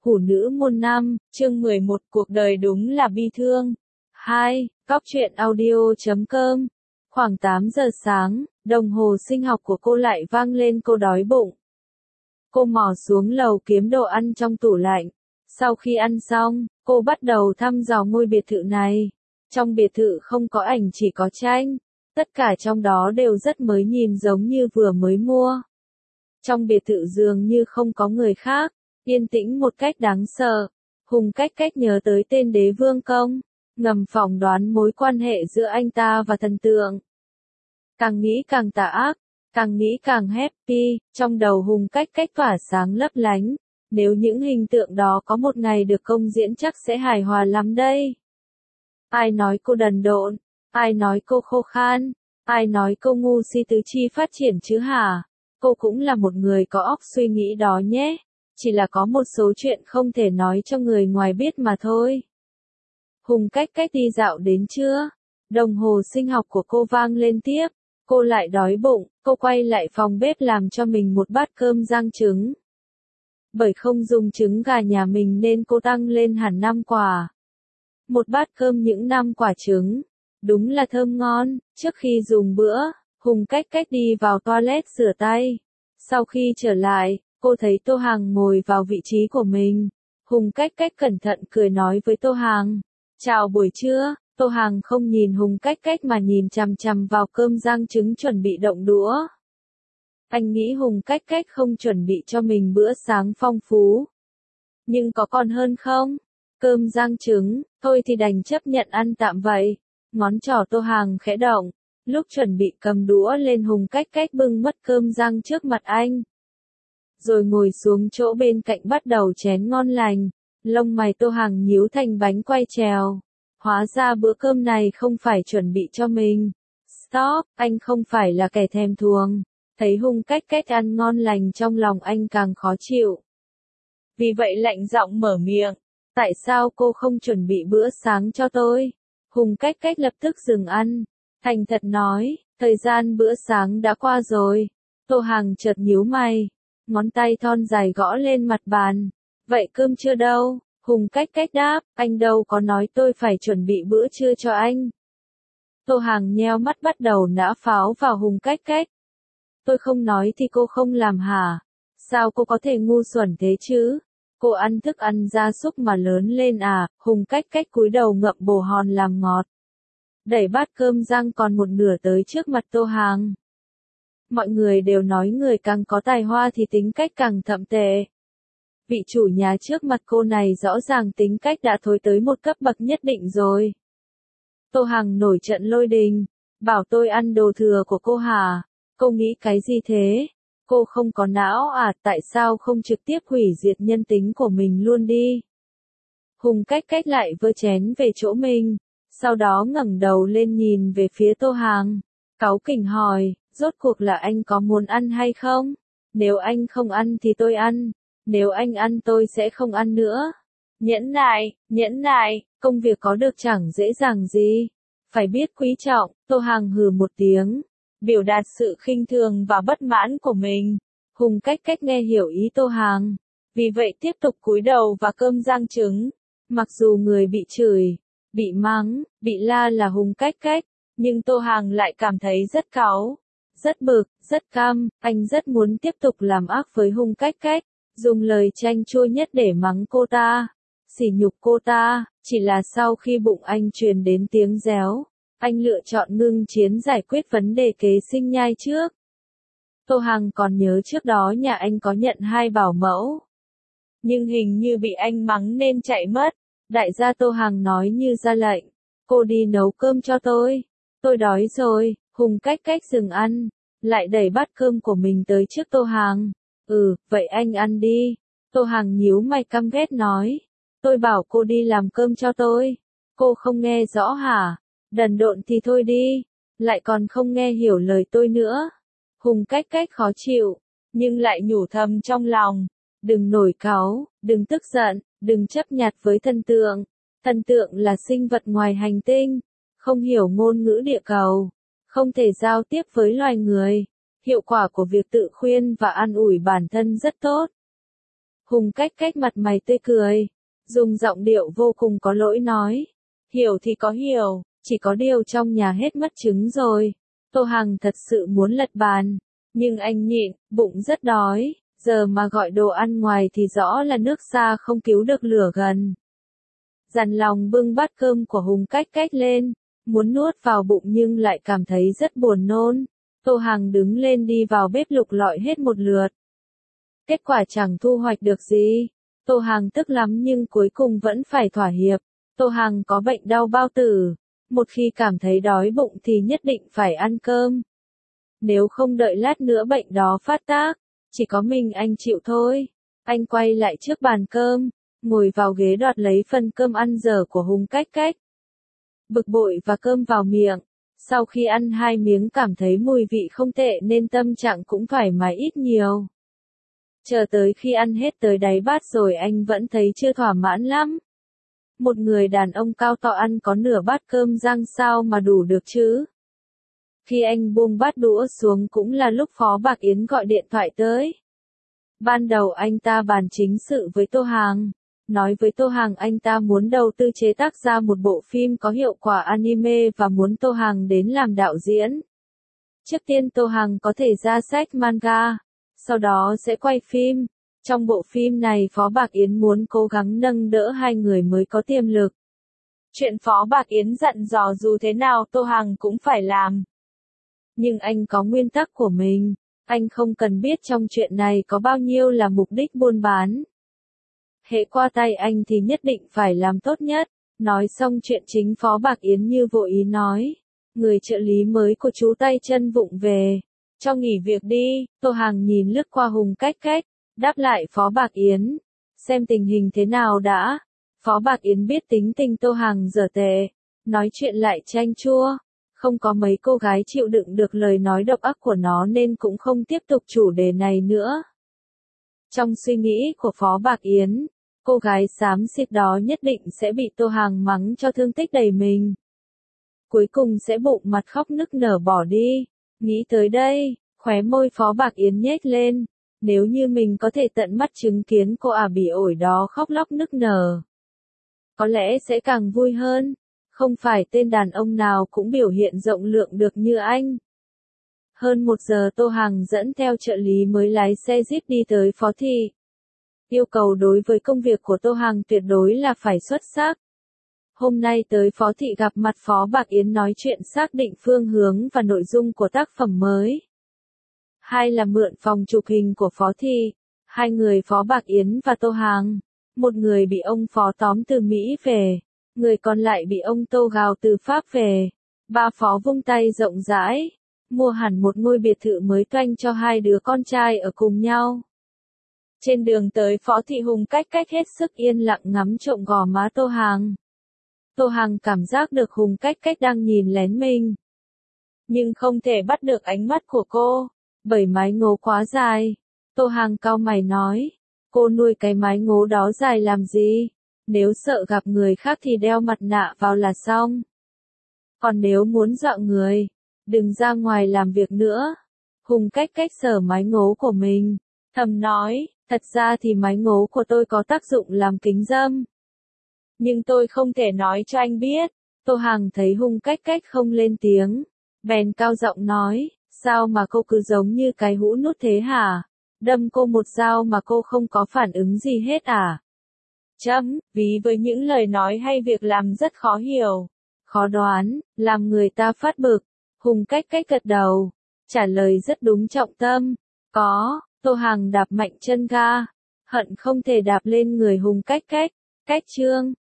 Hủ nữ môn 5, chương 11, cuộc đời đúng là bi thương. 2. Cóc truyện audio.com. Khoảng 8 giờ sáng, đồng hồ sinh học của cô lại vang lên, cô đói bụng. Cô mò xuống lầu kiếm đồ ăn trong tủ lạnh. Sau khi ăn xong, cô bắt đầu thăm dò ngôi biệt thự này. Trong biệt thự không có ảnh, chỉ có tranh. Tất cả trong đó đều rất mới, nhìn giống như vừa mới mua. Trong biệt thự dường như không có người khác, yên tĩnh một cách đáng sợ. Hùng Cách Cách nhớ tới tên Đế Vương Công, ngầm phỏng đoán mối quan hệ giữa anh ta và thần tượng. Càng nghĩ càng tà ác, càng nghĩ càng happy, trong đầu Hùng Cách Cách tỏa sáng lấp lánh. Nếu những hình tượng đó có một ngày được công diễn chắc sẽ hài hòa lắm đây. Ai nói cô đần độn? Ai nói cô khô khan? Ai nói cô ngu si tứ chi phát triển chứ hả? Cô cũng là một người có óc suy nghĩ đó nhé. Chỉ là có một số chuyện không thể nói cho người ngoài biết mà thôi. Hùng Cách Cách đi dạo đến trưa. Đồng hồ sinh học của cô vang lên tiếp. Cô lại đói bụng, cô quay lại phòng bếp làm cho mình một bát cơm rang trứng. Bởi không dùng trứng gà nhà mình nên cô tăng lên hẳn 5 quả. Một bát cơm những 5 quả trứng. Đúng là thơm ngon. Trước khi dùng bữa, Hùng Cách Cách đi vào toilet rửa tay. Sau khi trở lại, cô thấy Tô Hằng ngồi vào vị trí của mình. Hùng Cách Cách cẩn thận cười nói với Tô Hằng. Chào buổi trưa. Tô Hằng không nhìn Hùng Cách Cách mà nhìn chằm chằm vào cơm rang trứng chuẩn bị động đũa. Anh nghĩ Hùng Cách Cách không chuẩn bị cho mình bữa sáng phong phú. Nhưng có còn hơn không? Cơm rang trứng, thôi thì đành chấp nhận ăn tạm vậy. Ngón trỏ Tô Hằng khẽ động. Lúc chuẩn bị cầm đũa lên, Hùng Cách Cách bưng mất cơm rang trước mặt anh. Rồi ngồi xuống chỗ bên cạnh bắt đầu chén ngon lành. Lông mày Tô Hằng nhíu thành bánh quay trèo. Hóa ra bữa cơm này không phải chuẩn bị cho mình. Stop, anh không phải là kẻ thèm thuồng. Thấy Hùng Cách Cách ăn ngon lành, trong lòng anh càng khó chịu. Vì vậy lạnh giọng mở miệng. Tại sao cô không chuẩn bị bữa sáng cho tôi? Hùng Cách Cách lập tức dừng ăn. Thành thật nói, thời gian bữa sáng đã qua rồi. Tô Hằng chợt nhíu mày. Ngón tay thon dài gõ lên mặt bàn. Vậy cơm trưa đâu? Hùng Cách Cách đáp, anh đâu có nói tôi phải chuẩn bị bữa trưa cho anh. Tô Hằng nheo mắt bắt đầu nã pháo vào Hùng Cách Cách. Tôi không nói thì cô không làm hả? Sao cô có thể ngu xuẩn thế chứ? Cô ăn thức ăn gia súc mà lớn lên à? Hùng Cách Cách cúi đầu ngậm bồ hòn làm ngọt. Đẩy bát cơm rang còn một nửa tới trước mặt Tô Hằng. Mọi người đều nói người càng có tài hoa thì tính cách càng thậm tệ. Vị chủ nhà trước mặt cô này rõ ràng tính cách đã thối tới một cấp bậc nhất định rồi. Tô Hằng nổi trận lôi đình. Bảo tôi ăn đồ thừa của cô hả? Cô nghĩ cái gì thế? Cô không có não à? Tại sao không trực tiếp hủy diệt nhân tính của mình luôn đi? Hùng Cách Cách lại vơ chén về chỗ mình. Sau đó ngẩng đầu lên nhìn về phía Tô Hằng. Cáu kỉnh hỏi, rốt cuộc là anh có muốn ăn hay không? Nếu anh không ăn thì tôi ăn. Nếu anh ăn tôi sẽ không ăn nữa. Nhẫn nại, công việc có được chẳng dễ dàng gì. Phải biết quý trọng. Tô Hằng hừ một tiếng, biểu đạt sự khinh thường và bất mãn của mình. Hùng Cách Cách nghe hiểu ý Tô Hằng. Vì vậy tiếp tục cúi đầu và cơm rang trứng. Mặc dù người bị chửi, bị mắng, bị la là Hùng Cách Cách, nhưng Tô Hằng lại cảm thấy rất cáu, rất bực, rất căm. Anh rất muốn tiếp tục làm ác với Hùng Cách Cách, dùng lời chanh chua nhất để mắng cô ta, sỉ nhục cô ta. Chỉ là sau khi bụng anh truyền đến tiếng réo, anh lựa chọn ngưng chiến giải quyết vấn đề kế sinh nhai trước. Tô Hằng còn nhớ trước đó nhà anh có nhận 2 bảo mẫu. Nhưng hình như bị anh mắng nên chạy mất. Đại gia Tô Hằng nói như ra lệnh. Cô đi nấu cơm cho tôi. Tôi đói rồi. Hùng Cách Cách dừng ăn. Lại đẩy bát cơm của mình tới trước Tô Hằng. Vậy anh ăn đi. Tô Hằng nhíu mày căm ghét nói. Tôi bảo cô đi làm cơm cho tôi. Cô không nghe rõ hả? Đần độn thì thôi đi. Lại còn không nghe hiểu lời tôi nữa. Hùng Cách Cách khó chịu. Nhưng lại nhủ thầm trong lòng. Đừng nổi cáu, đừng tức giận, đừng chấp nhặt với thần tượng. Thần tượng là sinh vật ngoài hành tinh, không hiểu ngôn ngữ địa cầu, không thể giao tiếp với loài người. Hiệu quả của việc tự khuyên và an ủi bản thân rất tốt. Hùng Cách Cách mặt mày tươi cười, dùng giọng điệu vô cùng có lỗi nói. Hiểu thì có hiểu, chỉ có điều trong nhà hết mất trứng rồi. Tô Hằng thật sự muốn lật bàn, nhưng anh nhịn, bụng rất đói, giờ mà gọi đồ ăn ngoài thì rõ là nước xa không cứu được lửa gần. Dằn lòng bưng bát cơm của Hùng Cách Cách lên, muốn nuốt vào bụng nhưng lại cảm thấy rất buồn nôn. Tô Hằng đứng lên đi vào bếp lục lọi hết một lượt. Kết quả chẳng thu hoạch được gì. Tô Hằng tức lắm nhưng cuối cùng vẫn phải thỏa hiệp. Tô Hằng có bệnh đau bao tử. Một khi cảm thấy đói bụng thì nhất định phải ăn cơm. Nếu không đợi lát nữa bệnh đó phát tác, chỉ có mình anh chịu thôi. Anh quay lại trước bàn cơm, ngồi vào ghế đoạt lấy phần cơm ăn dở của Hùng Cách Cách. Bực bội và cơm vào miệng. Sau khi ăn 2 miếng cảm thấy mùi vị không tệ nên tâm trạng cũng thoải mái ít nhiều. Chờ tới khi ăn hết tới đáy bát rồi anh vẫn thấy chưa thỏa mãn lắm. Một người đàn ông cao to ăn có nửa bát cơm rang sao mà đủ được chứ. Khi anh buông bát đũa xuống cũng là lúc Phó Bạc Yến gọi điện thoại tới. Ban đầu anh ta bàn chính sự với Tô Hằng. Nói với Tô Hằng anh ta muốn đầu tư chế tác ra một bộ phim có hiệu quả anime và muốn Tô Hằng đến làm đạo diễn. Trước tiên Tô Hằng có thể ra sách manga, sau đó sẽ quay phim. Trong bộ phim này Phó Bạc Yến muốn cố gắng nâng đỡ hai người mới có tiềm lực. Chuyện Phó Bạc Yến dặn dò dù thế nào Tô Hằng cũng phải làm. Nhưng anh có nguyên tắc của mình, anh không cần biết trong chuyện này có bao nhiêu là mục đích buôn bán. Hễ qua tay anh thì nhất định phải làm tốt nhất. Nói xong chuyện chính Phó Bạc Yến như vội ý nói. Người trợ lý mới của chú tay chân vụng về. Cho nghỉ việc đi. Tô Hằng nhìn lướt qua Hùng Cách Cách, đáp lại Phó Bạc Yến. Xem tình hình thế nào đã. Phó Bạc Yến biết tính tình Tô Hằng dở tệ. Nói chuyện lại chanh chua. Không có mấy cô gái chịu đựng được lời nói độc ác của nó nên cũng không tiếp tục chủ đề này nữa. Trong suy nghĩ của Phó Bạc Yến, cô gái xám xịt đó nhất định sẽ bị Tô Hằng mắng cho thương tích đầy mình. Cuối cùng sẽ bụng mặt khóc nức nở bỏ đi. Nghĩ tới đây, khóe môi Phó Bạc Yến nhếch lên. Nếu như mình có thể tận mắt chứng kiến cô bỉ ổi đó khóc lóc nức nở, có lẽ sẽ càng vui hơn. Không phải tên đàn ông nào cũng biểu hiện rộng lượng được như anh. Hơn 1 giờ Tô Hằng dẫn theo trợ lý mới lái xe Jeep đi tới Phó Thị. Yêu cầu đối với công việc của Tô Hằng tuyệt đối là phải xuất sắc. Hôm nay tới Phó Thị gặp mặt Phó Bạc Yến nói chuyện xác định phương hướng và nội dung của tác phẩm mới. Hai là mượn phòng chụp hình của Phó Thị. Hai người Phó Bạc Yến và Tô Hằng. Một người bị ông Phó tóm từ Mỹ về. Người còn lại bị ông Tô gào từ Pháp về. Ba Phó vung tay rộng rãi. Mua hẳn một ngôi biệt thự mới toanh cho hai đứa con trai ở cùng nhau. Trên đường tới Phó Thị Hùng Cách Cách hết sức yên lặng ngắm trộm gò má Tô Hằng. Tô Hằng cảm giác được Hùng Cách Cách đang nhìn lén mình. Nhưng không thể bắt được ánh mắt của cô, bởi mái ngố quá dài. Tô Hằng cau mày nói, cô nuôi cái mái ngố đó dài làm gì? Nếu sợ gặp người khác thì đeo mặt nạ vào là xong. Còn nếu muốn dọa người, đừng ra ngoài làm việc nữa. Hùng Cách Cách sờ mái ngố của mình, thầm nói, thật ra thì mái ngố của tôi có tác dụng làm kính râm. Nhưng tôi không thể nói cho anh biết. Tô Hằng thấy Hùng Cách Cách không lên tiếng, bèn cao giọng nói, sao mà cô cứ giống như cái hũ nút thế hả? Đâm cô một dao mà cô không có phản ứng gì hết à? Ví với những lời nói hay việc làm rất khó hiểu, khó đoán, làm người ta phát bực. Hùng Cách Cách gật đầu, trả lời rất đúng trọng tâm. Có. Tô Hằng đạp mạnh chân ga, hận không thể đạp lên người Hùng Cách Cách. Cách chương